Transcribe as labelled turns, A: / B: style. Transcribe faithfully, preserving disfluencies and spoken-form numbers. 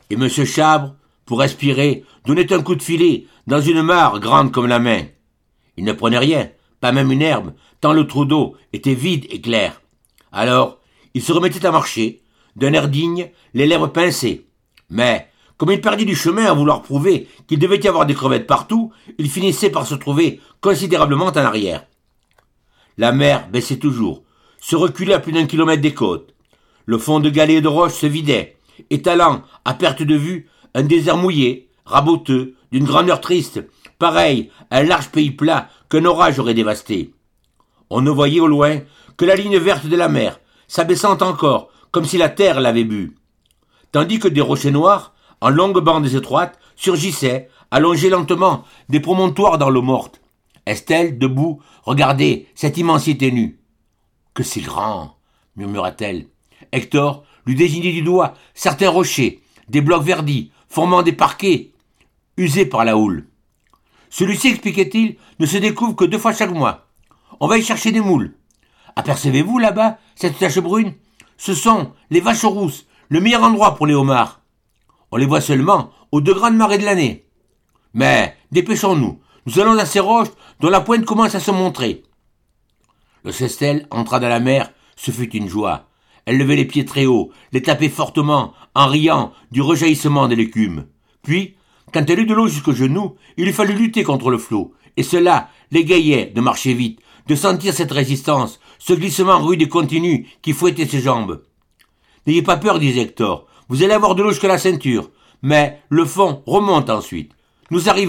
A: Et Monsieur Chabre, pour respirer, donnait un coup de filet dans une mare grande comme la main. Il ne prenait rien, pas même une herbe, tant le trou d'eau était vide et clair. Alors, il se remettait à marcher, d'un air digne, les lèvres pincées. Mais, comme il perdait du chemin à vouloir prouver qu'il devait y avoir des crevettes partout, il finissait par se trouver considérablement en arrière. La mer baissait toujours, se reculait à plus d'un kilomètre des côtes. Le fond de galets et de roches se vidait, étalant, à perte de vue, un désert mouillé, raboteux, d'une grandeur triste, pareil à un large pays plat qu'un orage aurait dévasté. On ne voyait au loin que la ligne verte de la mer, s'abaissant encore, comme si la terre l'avait bu. Tandis que des rochers noirs, en longues bandes étroites, surgissaient, allongeaient lentement des promontoires dans l'eau morte. Estelle, debout, regardait cette immensité nue. « Que c'est grand !» murmura-t-elle. Hector lui désignait du doigt certains rochers, des blocs verdis, formant des parquets, usés par la houle. Celui-ci, expliquait-il, ne se découvre que deux fois chaque mois. On va y chercher des moules. Apercevez-vous là-bas, cette tache brune? Ce sont les vaches rousses, le meilleur endroit pour les homards. On les voit seulement aux deux grandes marées de l'année. Mais dépêchons-nous, nous allons à ces roches dont la pointe commence à se montrer. Le Sestel entra dans la mer, ce fut une joie. Elle levait les pieds très haut, les tapait fortement, en riant du rejaillissement de l'écume. Puis, quand elle eut de l'eau jusqu'aux genoux, il lui fallut lutter contre le flot, et cela l'égayait de marcher vite, de sentir cette résistance, ce glissement rude et continu qui fouettait ses jambes. « N'ayez pas peur, disait Hector, vous allez avoir de l'eau jusqu'à la ceinture, mais le fond remonte ensuite. Nous arrivons. »